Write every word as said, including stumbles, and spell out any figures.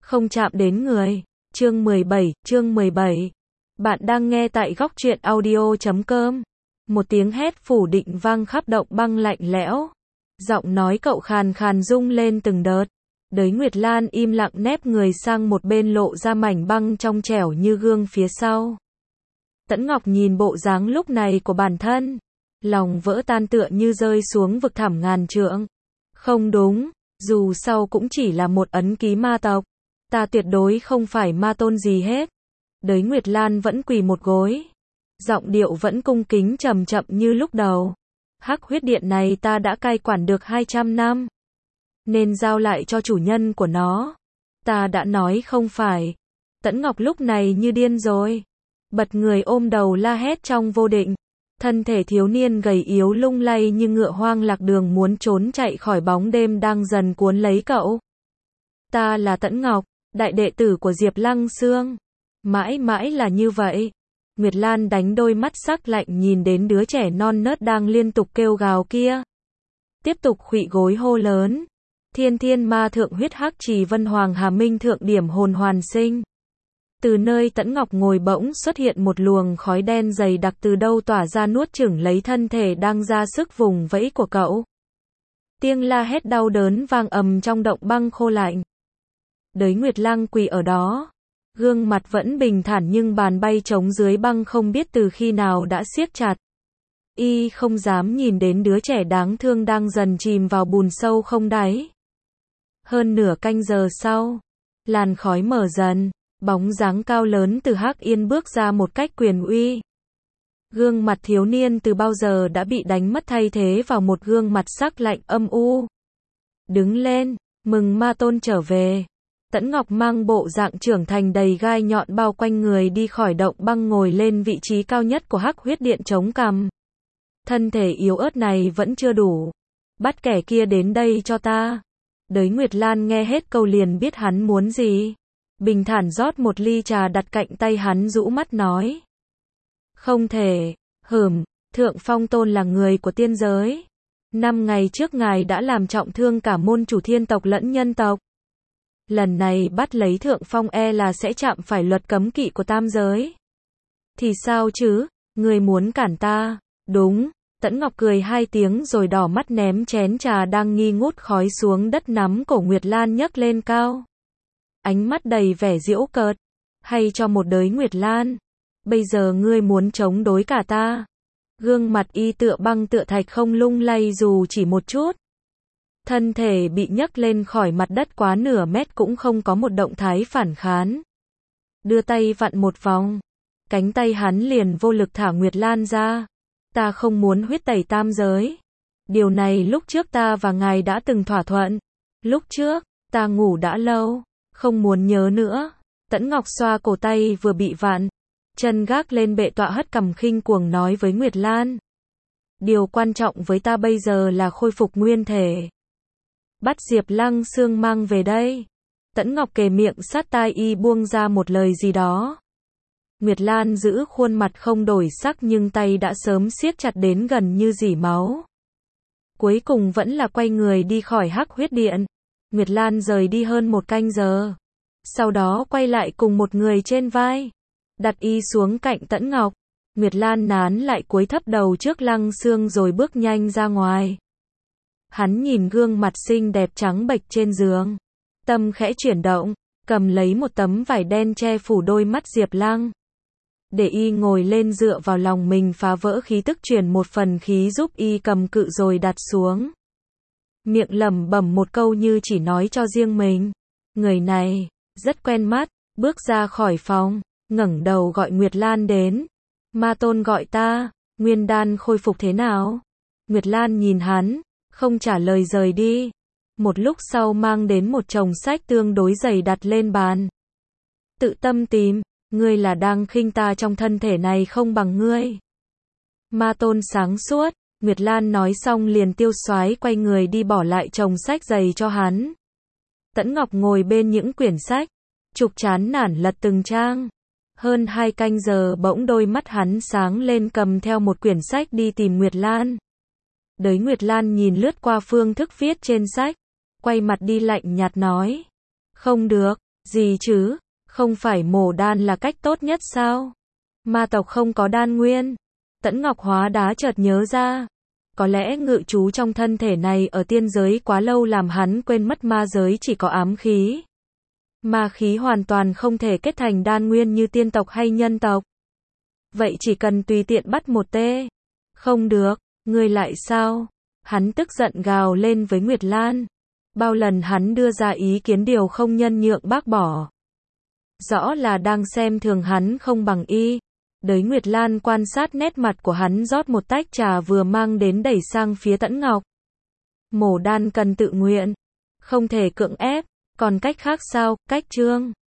không chạm đến người. Chương mười bảy, chương mười bảy. Bạn đang nghe tại góc truyện audio chấm com. Một tiếng hét phủ định vang khắp động băng lạnh lẽo. Giọng nói cậu khàn khàn rung lên từng đợt. Đới Nguyệt Lan im lặng nép người sang một bên lộ ra mảnh băng trong trẻo như gương phía sau. Tẫn Ngọc nhìn bộ dáng lúc này của bản thân. Lòng vỡ tan tựa như rơi xuống vực thẳm ngàn trượng. Không đúng, dù sau cũng chỉ là một ấn ký ma tộc. Ta tuyệt đối không phải ma tôn gì hết. Đới Nguyệt Lan vẫn quỳ một gối. Giọng điệu vẫn cung kính trầm chậm như lúc đầu. Hắc huyết điện này ta đã cai quản được hai trăm năm. Nên giao lại cho chủ nhân của nó. Ta đã nói không phải. Tẫn Ngọc lúc này như điên rồi. Bật người ôm đầu la hét trong vô định. Thân thể thiếu niên gầy yếu lung lay như ngựa hoang lạc đường muốn trốn chạy khỏi bóng đêm đang dần cuốn lấy cậu. Ta là Tẫn Ngọc, đại đệ tử của Diệp Lăng Xương. Mãi mãi là như vậy. Nguyệt Lan đánh đôi mắt sắc lạnh nhìn đến đứa trẻ non nớt đang liên tục kêu gào kia. Tiếp tục khuỵu gối hô lớn. Thiên thiên ma thượng huyết hắc trì vân hoàng hà minh thượng điểm hồn hoàn sinh. Từ nơi Tẫn Ngọc ngồi bỗng xuất hiện một luồng khói đen dày đặc từ đâu tỏa ra nuốt chửng lấy thân thể đang ra sức vùng vẫy của cậu. Tiếng la hét đau đớn vang ầm trong động băng khô lạnh. Đới Nguyệt Lang quỳ ở đó. Gương mặt vẫn bình thản nhưng bàn bay trống dưới băng không biết từ khi nào đã siết chặt. Y không dám nhìn đến đứa trẻ đáng thương đang dần chìm vào bùn sâu không đáy. Hơn nửa canh giờ sau, làn khói mở dần, bóng dáng cao lớn từ Hắc Yên bước ra một cách quyền uy. Gương mặt thiếu niên từ bao giờ đã bị đánh mất thay thế vào một gương mặt sắc lạnh âm u. Đứng lên, mừng ma tôn trở về. Tẫn Ngọc mang bộ dạng trưởng thành đầy gai nhọn bao quanh người đi khỏi động băng ngồi lên vị trí cao nhất của Hắc huyết điện chống cằm. Thân thể yếu ớt này vẫn chưa đủ. Bắt kẻ kia đến đây cho ta. Đới Nguyệt Lan nghe hết câu liền biết hắn muốn gì. Bình thản rót một ly trà đặt cạnh tay hắn rũ mắt nói. Không thể, hửm, Thượng Phong Tôn là người của tiên giới. Năm ngày trước ngài đã làm trọng thương cả môn chủ thiên tộc lẫn nhân tộc. Lần này bắt lấy Thượng Phong e là sẽ chạm phải luật cấm kỵ của tam giới. Thì sao chứ, người muốn cản ta, đúng. Tẫn Ngọc cười hai tiếng rồi đỏ mắt ném chén trà đang nghi ngút khói xuống đất nắm cổ Nguyệt Lan nhấc lên cao. Ánh mắt đầy vẻ giễu cợt. Hay cho một đới Nguyệt Lan. Bây giờ ngươi muốn chống đối cả ta. Gương mặt y tựa băng tựa thạch không lung lay dù chỉ một chút. Thân thể bị nhấc lên khỏi mặt đất quá nửa mét cũng không có một động thái phản kháng. Đưa tay vặn một vòng. Cánh tay hắn liền vô lực thả Nguyệt Lan ra. Ta không muốn huyết tẩy tam giới. Điều này lúc trước ta và ngài đã từng thỏa thuận. Lúc trước, ta ngủ đã lâu. Không muốn nhớ nữa. Tẫn Ngọc xoa cổ tay vừa bị vặn. Chân gác lên bệ tọa hất cằm khinh cuồng nói với Nguyệt Lan. Điều quan trọng với ta bây giờ là khôi phục nguyên thể. Bắt Diệp Lăng Xương mang về đây. Tẫn Ngọc kề miệng sát tai y buông ra một lời gì đó. Nguyệt Lan giữ khuôn mặt không đổi sắc nhưng tay đã sớm siết chặt đến gần như rỉ máu. Cuối cùng vẫn là quay người đi khỏi Hắc huyết điện. Nguyệt Lan rời đi hơn một canh giờ. Sau đó quay lại cùng một người trên vai. Đặt y xuống cạnh Tẫn Ngọc. Nguyệt Lan nán lại cúi thấp đầu trước Lăng Xương rồi bước nhanh ra ngoài. Hắn nhìn gương mặt xinh đẹp trắng bệch trên giường. Tâm khẽ chuyển động. Cầm lấy một tấm vải đen che phủ đôi mắt Diệp Lăng. Để y ngồi lên dựa vào lòng mình phá vỡ khí tức truyền một phần khí giúp y cầm cự rồi đặt xuống. Miệng lẩm bẩm một câu như chỉ nói cho riêng mình. Người này, rất quen mắt, bước ra khỏi phòng, ngẩng đầu gọi Nguyệt Lan đến. Ma tôn gọi ta, nguyên đan khôi phục thế nào? Nguyệt Lan nhìn hắn, không trả lời rời đi. Một lúc sau mang đến một chồng sách tương đối dày đặt lên bàn. Tự tâm tìm, ngươi là đang khinh ta trong thân thể này không bằng ngươi. Ma tôn sáng suốt. Nguyệt Lan nói xong liền tiêu xoái quay người đi bỏ lại chồng sách dày cho hắn. Tẫn Ngọc ngồi bên những quyển sách, trục chán nản lật từng trang. Hơn hai canh giờ bỗng đôi mắt hắn sáng lên cầm theo một quyển sách đi tìm Nguyệt Lan. Đới Nguyệt Lan nhìn lướt qua phương thức viết trên sách, quay mặt đi lạnh nhạt nói. Không được, Gì chứ? Không phải mổ đan là cách tốt nhất sao? Ma tộc không có đan nguyên. Tẫn Ngọc hóa đá chợt nhớ ra. Có lẽ ngự trú trong thân thể này ở tiên giới quá lâu làm hắn quên mất ma giới chỉ có ám khí. Ma khí hoàn toàn không thể kết thành đan nguyên như tiên tộc hay nhân tộc. Vậy chỉ cần tùy tiện bắt một tê. Không được, ngươi lại sao? Hắn tức giận gào lên với Nguyệt Lan. Bao lần hắn đưa ra ý kiến điều không nhân nhượng bác bỏ. Rõ là đang xem thường hắn không bằng y. Đới Nguyệt Lan quan sát nét mặt của hắn rót một tách trà vừa mang đến đẩy sang phía Tẫn Ngọc. Mổ đan cần tự nguyện. Không thể cưỡng ép. Còn cách khác sao? Cách trương.